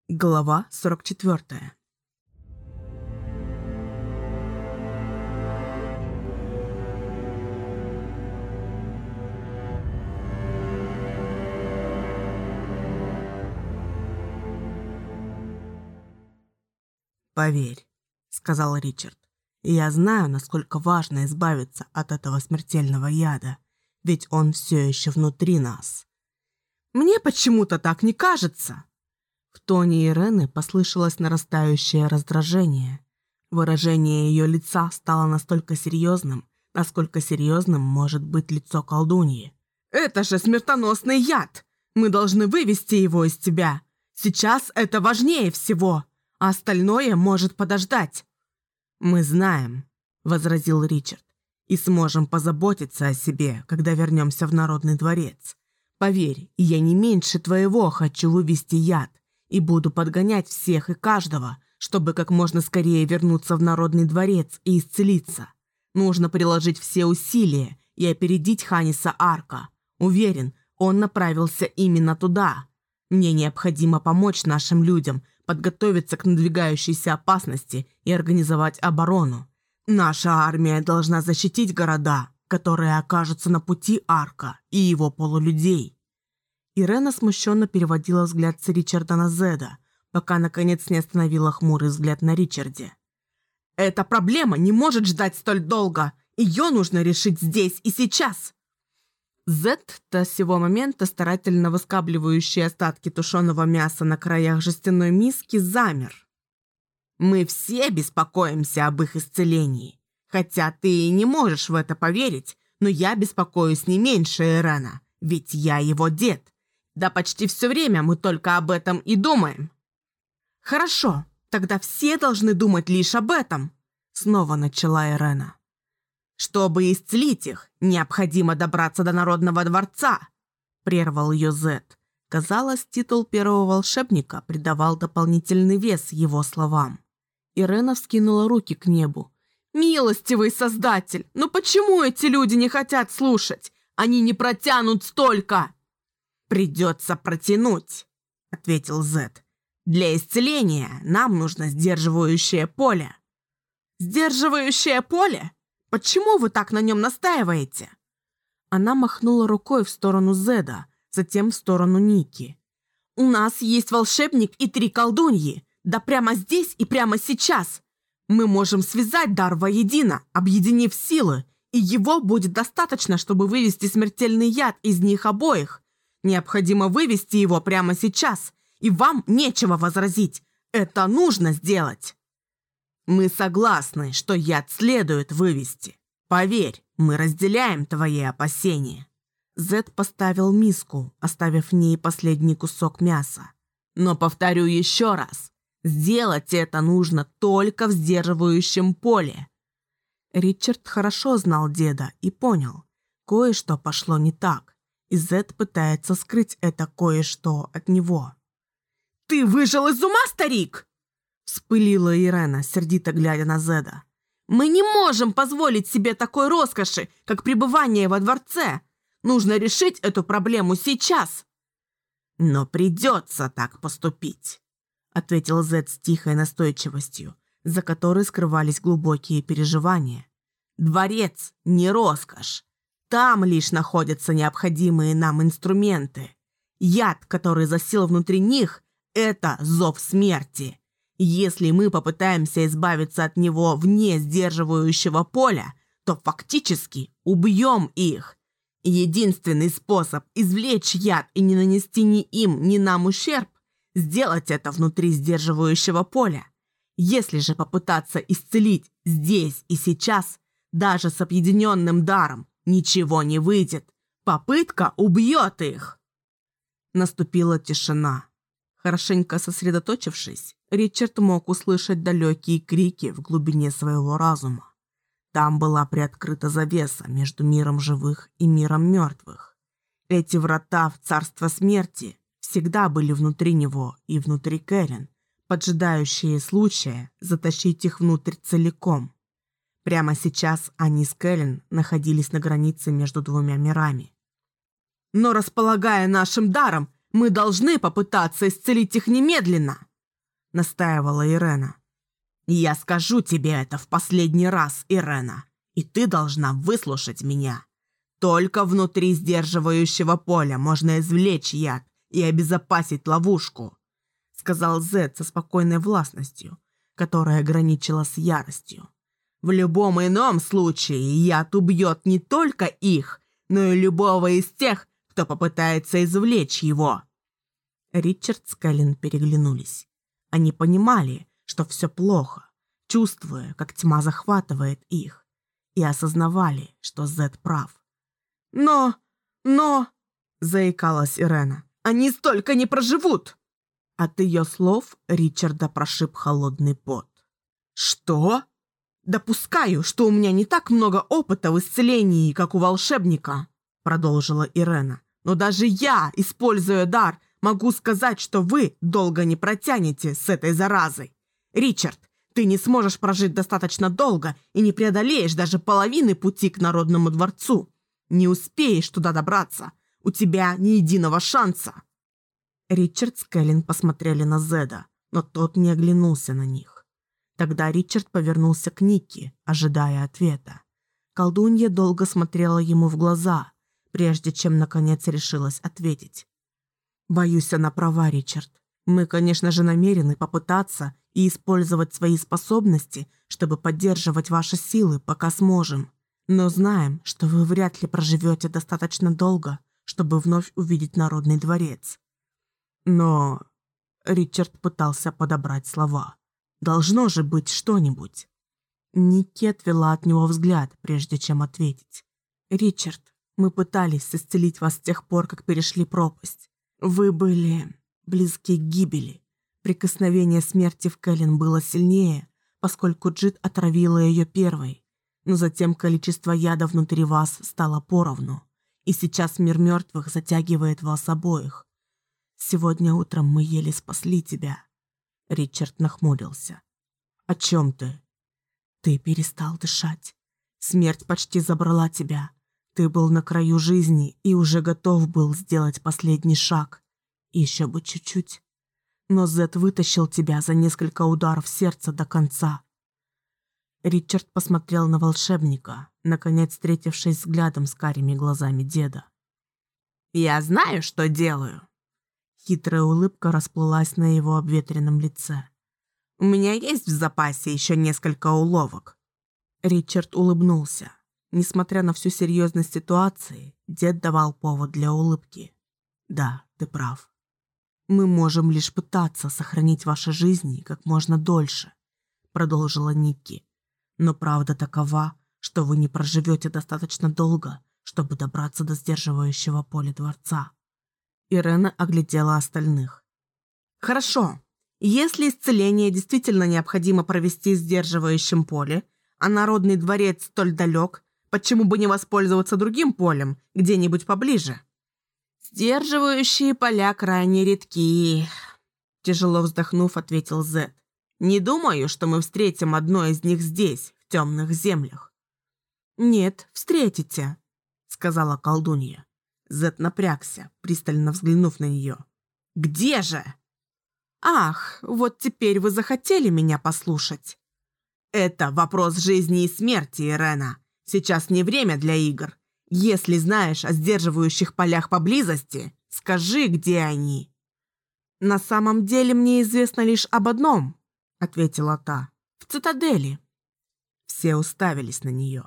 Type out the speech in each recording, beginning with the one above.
Глава 44. «Поверь», — сказал Ричард, — «я знаю, насколько важно избавиться от этого смертельного яда, ведь он все еще внутри нас». «Мне почему-то так не кажется». В тоне Ирены послышалось нарастающее раздражение. Выражение ее лица стало настолько серьезным, насколько серьезным может быть лицо колдуньи. «Это же смертоносный яд! Мы должны вывести его из тебя! Сейчас это важнее всего, а остальное может подождать!» «Мы знаем», — возразил Ричард, — «и сможем позаботиться о себе, когда вернемся в Народный дворец. Поверь, я не меньше твоего хочу вывести яд, и буду подгонять всех и каждого, чтобы как можно скорее вернуться в Народный дворец и исцелиться. Нужно приложить все усилия и опередить Ханиса Арка. Уверен, он направился именно туда. Мне необходимо помочь нашим людям подготовиться к надвигающейся опасности и организовать оборону. Наша армия должна защитить города, которые окажутся на пути Арка и его полулюдей». Ирена смущенно переводила взгляд с Ричарда на Зеда, пока наконец не остановила хмурый взгляд на Ричарде. «Эта проблема не может ждать столь долго. Ее нужно решить здесь и сейчас». Зед, до сего момента старательно выскабливающий остатки тушеного мяса на краях жестяной миски, замер. «Мы все беспокоимся об их исцелении. Хотя ты и не можешь в это поверить, но я беспокоюсь не меньше Ирена, ведь я его дед. Да почти все время мы только об этом и думаем». «Хорошо, тогда все должны думать лишь об этом», — снова начала Ирена. «Чтобы исцелить их, необходимо добраться до Народного дворца», — прервал ее Зед. Казалось, титул первого волшебника придавал дополнительный вес его словам. Ирена вскинула руки к небу. «Милостивый Создатель, ну почему эти люди не хотят слушать? Они не протянут столько!» «Придется протянуть», — ответил Зед. «Для исцеления нам нужно сдерживающее поле». «Сдерживающее поле? Почему вы так на нем настаиваете?» Она махнула рукой в сторону Зеда, затем в сторону Ники. «У нас есть волшебник и 3 колдуньи, да прямо здесь и прямо сейчас. Мы можем связать дар воедино, объединив силы, и его будет достаточно, чтобы вывести смертельный яд из них обоих. Необходимо вывести его прямо сейчас, и вам нечего возразить. Это нужно сделать». «Мы согласны, что яд следует вывести. Поверь, мы разделяем твои опасения». Зед поставил миску, оставив в ней последний кусок мяса. «Но повторю еще раз, сделать это нужно только в сдерживающем поле». Ричард хорошо знал деда и понял, кое-что пошло не так, и Зед пытается скрыть это кое-что от него. «Ты выжил из ума, старик?» — вспылила Ирена, сердито глядя на Зеда. «Мы не можем позволить себе такой роскоши, как пребывание во дворце. Нужно решить эту проблему сейчас». «Но придется так поступить», — ответил Зед с тихой настойчивостью, за которой скрывались глубокие переживания. «Дворец не роскошь. Там лишь находятся необходимые нам инструменты. Яд, который засел внутри них, — это зов смерти. Если мы попытаемся избавиться от него вне сдерживающего поля, то фактически убьем их. Единственный способ извлечь яд и не нанести ни им, ни нам ущерб — сделать это внутри сдерживающего поля. Если же попытаться исцелить здесь и сейчас, даже с объединенным даром, ничего не выйдет. Попытка убьет их». Наступила тишина. Хорошенько сосредоточившись, Ричард мог услышать далекие крики в глубине своего разума. Там была приоткрыта завеса между миром живых и миром мертвых. Эти врата в царство смерти всегда были внутри него и внутри Кэлен, поджидающие случая затащить их внутрь целиком. Прямо сейчас они с Кэлен находились на границе между двумя мирами. «Но располагая нашим даром, мы должны попытаться исцелить их немедленно», настаивала Ирена. «Я скажу тебе это в последний раз, Ирена, и ты должна выслушать меня. Только внутри сдерживающего поля можно извлечь яд и обезопасить ловушку», сказал Зед со спокойной властностью, которая граничила с яростью. «В любом ином случае яд убьет не только их, но и любого из тех, кто попытается извлечь его». Ричард с Кэлен переглянулись. Они понимали, что все плохо, чувствуя, как тьма захватывает их, и осознавали, что Зед прав. «Но, заикалась Ирена, они столько не проживут!» От ее слов Ричарда прошиб холодный пот. «Что? Допускаю, что у меня не так много опыта в исцелении, как у волшебника», продолжила Ирена. «Но даже я, используя дар, могу сказать, что вы долго не протянете с этой заразой. Ричард, ты не сможешь прожить достаточно долго и не преодолеешь даже половины пути к Народному дворцу. Не успеешь туда добраться. У тебя ни единого шанса». Ричард с Кэлен посмотрели на Зеда, но тот не оглянулся на них. Тогда Ричард повернулся к Никки, ожидая ответа. Колдунья долго смотрела ему в глаза, прежде чем наконец решилась ответить. «Боюсь, она права, Ричард. Мы, конечно же, намерены попытаться и использовать свои способности, чтобы поддерживать ваши силы, пока сможем. Но знаем, что вы вряд ли проживете достаточно долго, чтобы вновь увидеть Народный дворец. Но...» Ричард пытался подобрать слова. «Должно же быть что-нибудь». Никки отвела от него взгляд, прежде чем ответить. «Ричард, мы пытались исцелить вас с тех пор, как перешли пропасть. Вы были близки к гибели. Прикосновение смерти в Кэлен было сильнее, поскольку Джид отравила ее первой. Но затем количество яда внутри вас стало поровну, и сейчас мир мертвых затягивает вас обоих. Сегодня утром мы еле спасли тебя». Ричард нахмурился. «О чем ты?» «Ты перестал дышать. Смерть почти забрала тебя. Ты был на краю жизни и уже готов был сделать последний шаг. Еще бы чуть-чуть. Но Зед вытащил тебя за несколько ударов сердца до конца». Ричард посмотрел на волшебника, наконец встретившись взглядом с карими глазами деда. «Я знаю, что делаю». Хитрая улыбка расплылась на его обветренном лице. «У меня есть в запасе еще несколько уловок». Ричард улыбнулся. Несмотря на всю серьезность ситуации, дед давал повод для улыбки. «Да, ты прав. Мы можем лишь пытаться сохранить ваши жизни как можно дольше», продолжила Никки. «Но правда такова, что вы не проживете достаточно долго, чтобы добраться до сдерживающего поля дворца». Ирена оглядела остальных. «Хорошо. Если исцеление действительно необходимо провести в сдерживающем поле, а Народный дворец столь далек, почему бы не воспользоваться другим полем, где-нибудь поближе?» «Сдерживающие поля крайне редки», – тяжело вздохнув, ответил Зед. «Не думаю, что мы встретим одно из них здесь, в темных землях». «Нет, встретите», – сказала колдунья. Зед напрягся, пристально взглянув на нее. «Где же?» «Ах, вот теперь вы захотели меня послушать». «Это вопрос жизни и смерти, Ирена. Сейчас не время для игр. Если знаешь о сдерживающих полях поблизости, скажи, где они». «На самом деле мне известно лишь об одном», — ответила та. «В цитадели». Все уставились на нее.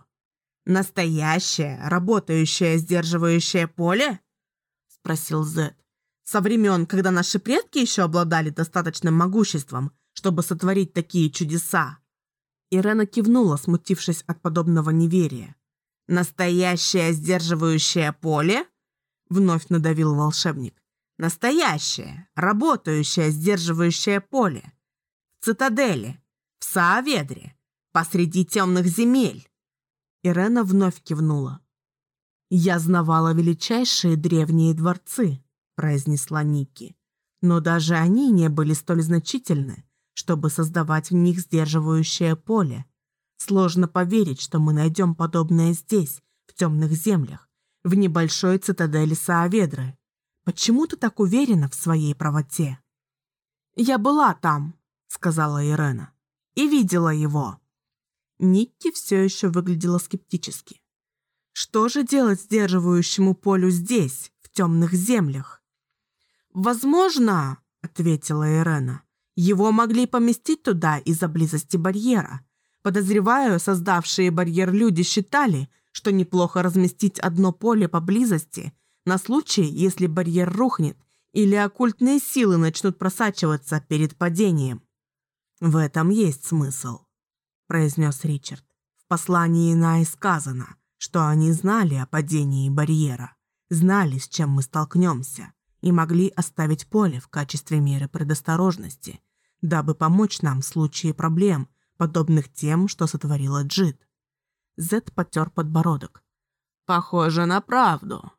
«Настоящее, работающее сдерживающее поле?» — спросил Зед. «Со времен, когда наши предки еще обладали достаточным могуществом, чтобы сотворить такие чудеса?» Ирена кивнула, смутившись от подобного неверия. «Настоящее сдерживающее поле?» — вновь надавил волшебник. «Настоящее, работающее сдерживающее поле. В цитадели, в Сааведре, посреди темных земель». Ирена вновь кивнула. «Я знавала величайшие древние дворцы», — произнесла Никки. «Но даже они не были столь значительны, чтобы создавать в них сдерживающее поле. Сложно поверить, что мы найдем подобное здесь, в темных землях, в небольшой цитадели Сааведры. Почему ты так уверена в своей правоте?» «Я была там», сказала Ирена. «И видела его». Никки все еще выглядела скептически. «Что же делать сдерживающему полю здесь, в темных землях?» «Возможно, — ответила Ирена, — его могли поместить туда из-за близости барьера. Подозреваю, создавшие барьер люди считали, что неплохо разместить одно поле поблизости на случай, если барьер рухнет или оккультные силы начнут просачиваться перед падением». «В этом есть смысл», — произнес Ричард. «В послании Най сказано, что они знали о падении барьера, знали, с чем мы столкнемся, и могли оставить поле в качестве меры предосторожности, дабы помочь нам в случае проблем, подобных тем, что сотворила Джид». Зед потер подбородок. «Похоже на правду».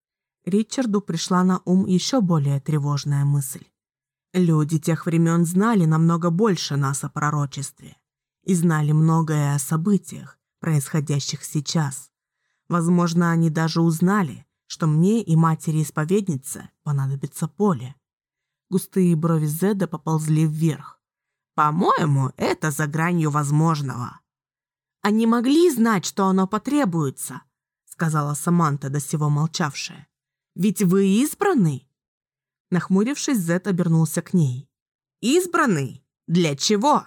Ричарду пришла на ум еще более тревожная мысль. Люди тех времен знали намного больше нас о пророчестве и знали многое о событиях, происходящих сейчас. Возможно, они даже узнали, что мне и матери-исповеднице понадобится поле. Густые брови Зеда поползли вверх. «По-моему, это за гранью возможного». «Они могли знать, что оно потребуется», — сказала Саманта, до сего молчавшая. «Ведь вы избранный?» Нахмурившись, Зед обернулся к ней. «Избранный? Для чего?»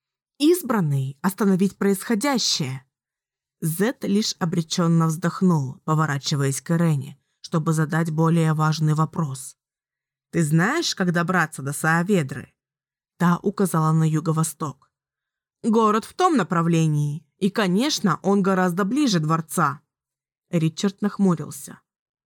«Избранный — остановить происходящее». Зед лишь обреченно вздохнул, поворачиваясь к Ирене, чтобы задать более важный вопрос. «Ты знаешь, как добраться до Сааведры?» Та указала на юго-восток. «Город в том направлении, и, конечно, он гораздо ближе дворца». Ричард нахмурился.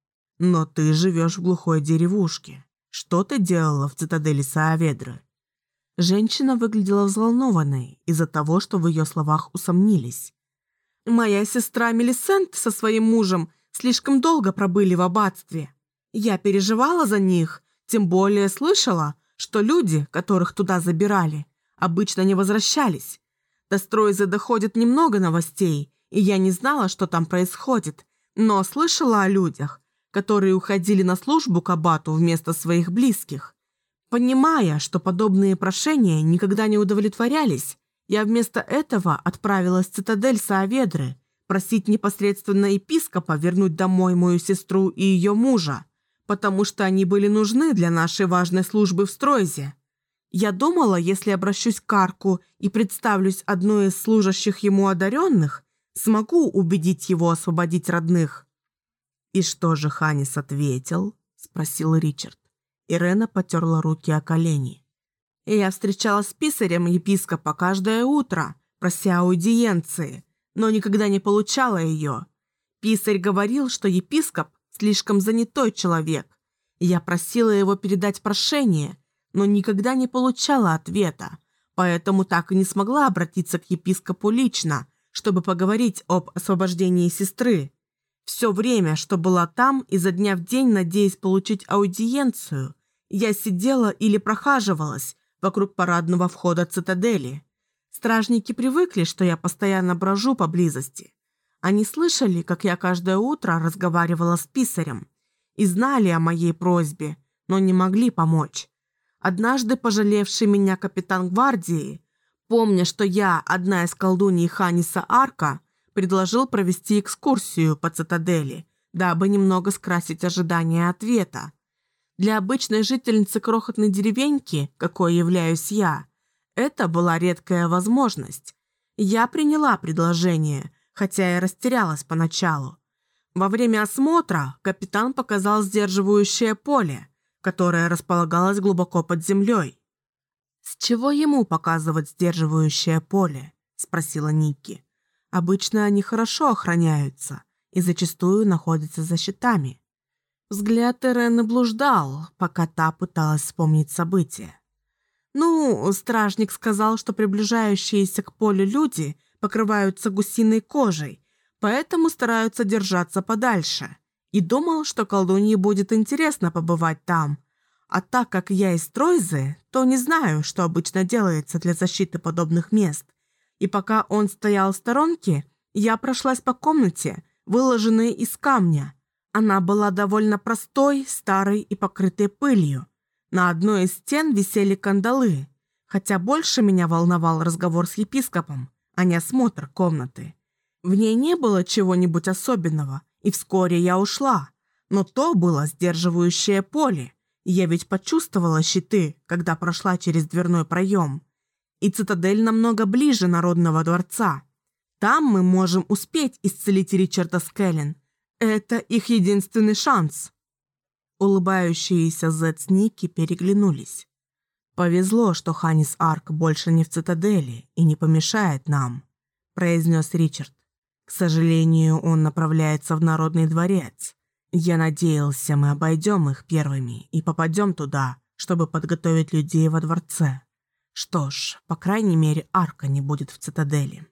«Но ты живешь в глухой деревушке. Что ты делала в цитадели Сааведры?» Женщина выглядела взволнованной из-за того, что в ее словах усомнились. «Моя сестра Мелисент со своим мужем слишком долго пробыли в аббатстве. Я переживала за них, тем более слышала, что люди, которых туда забирали, обычно не возвращались. До Стройза доходит немного новостей, и я не знала, что там происходит, но слышала о людях, которые уходили на службу к аббату вместо своих близких. Понимая, что подобные прошения никогда не удовлетворялись, я вместо этого отправилась в цитадель Сааведры просить непосредственно епископа вернуть домой мою сестру и ее мужа, потому что они были нужны для нашей важной службы в Стройзе. Я думала, если обращусь к Арку и представлюсь одной из служащих ему одаренных, смогу убедить его освободить родных». «И что же Ханис ответил?» – спросил Ричард. Ирена потерла руки о колени. «Я встречалась с писарем епископа каждое утро, прося аудиенции, но никогда не получала ее. Писарь говорил, что епископ слишком занятой человек. Я просила его передать прошение, но никогда не получала ответа, поэтому так и не смогла обратиться к епископу лично, чтобы поговорить об освобождении сестры. Все время, что была там, изо дня в день, надеясь получить аудиенцию, я сидела или прохаживалась вокруг парадного входа цитадели. Стражники привыкли, что я постоянно брожу поблизости. Они слышали, как я каждое утро разговаривала с писарем, и знали о моей просьбе, но не могли помочь. Однажды пожалевший меня капитан гвардии, помня, что я одна из колдуней Ханиса Арка, предложил провести экскурсию по цитадели, дабы немного скрасить ожидания ответа. Для обычной жительницы крохотной деревеньки, какой являюсь я, это была редкая возможность. Я приняла предложение, хотя и растерялась поначалу. Во время осмотра капитан показал сдерживающее поле, которое располагалось глубоко под землей. «С чего ему показывать сдерживающее поле?» – спросила Никки. «Обычно они хорошо охраняются и зачастую находятся за щитами». Взгляд Ирены блуждал, пока та пыталась вспомнить события. Стражник сказал, что приближающиеся к полю люди покрываются гусиной кожей, поэтому стараются держаться подальше. И думал, что колдунье будет интересно побывать там. А так как я из Стройзы, то не знаю, что обычно делается для защиты подобных мест. И пока он стоял в сторонке, я прошлась по комнате, выложенной из камня. Она была довольно простой, старой и покрытой пылью. На одной из стен висели кандалы. Хотя больше меня волновал разговор с епископом, а не осмотр комнаты. В ней не было чего-нибудь особенного, и вскоре я ушла. Но то было сдерживающее поле. Я ведь почувствовала щиты, когда прошла через дверной проем. И цитадель намного ближе Народного дворца. Там мы можем успеть исцелить Ричарда Скеллен. Это их единственный шанс. Улыбающиеся Зет с Никки переглянулись. «Повезло, что Ханис Арк больше не в цитадели и не помешает нам», – произнес Ричард. «К сожалению, он направляется в Народный дворец. Я надеялся, мы обойдем их первыми и попадем туда, чтобы подготовить людей во дворце. Что ж, по крайней мере, Арка не будет в цитадели».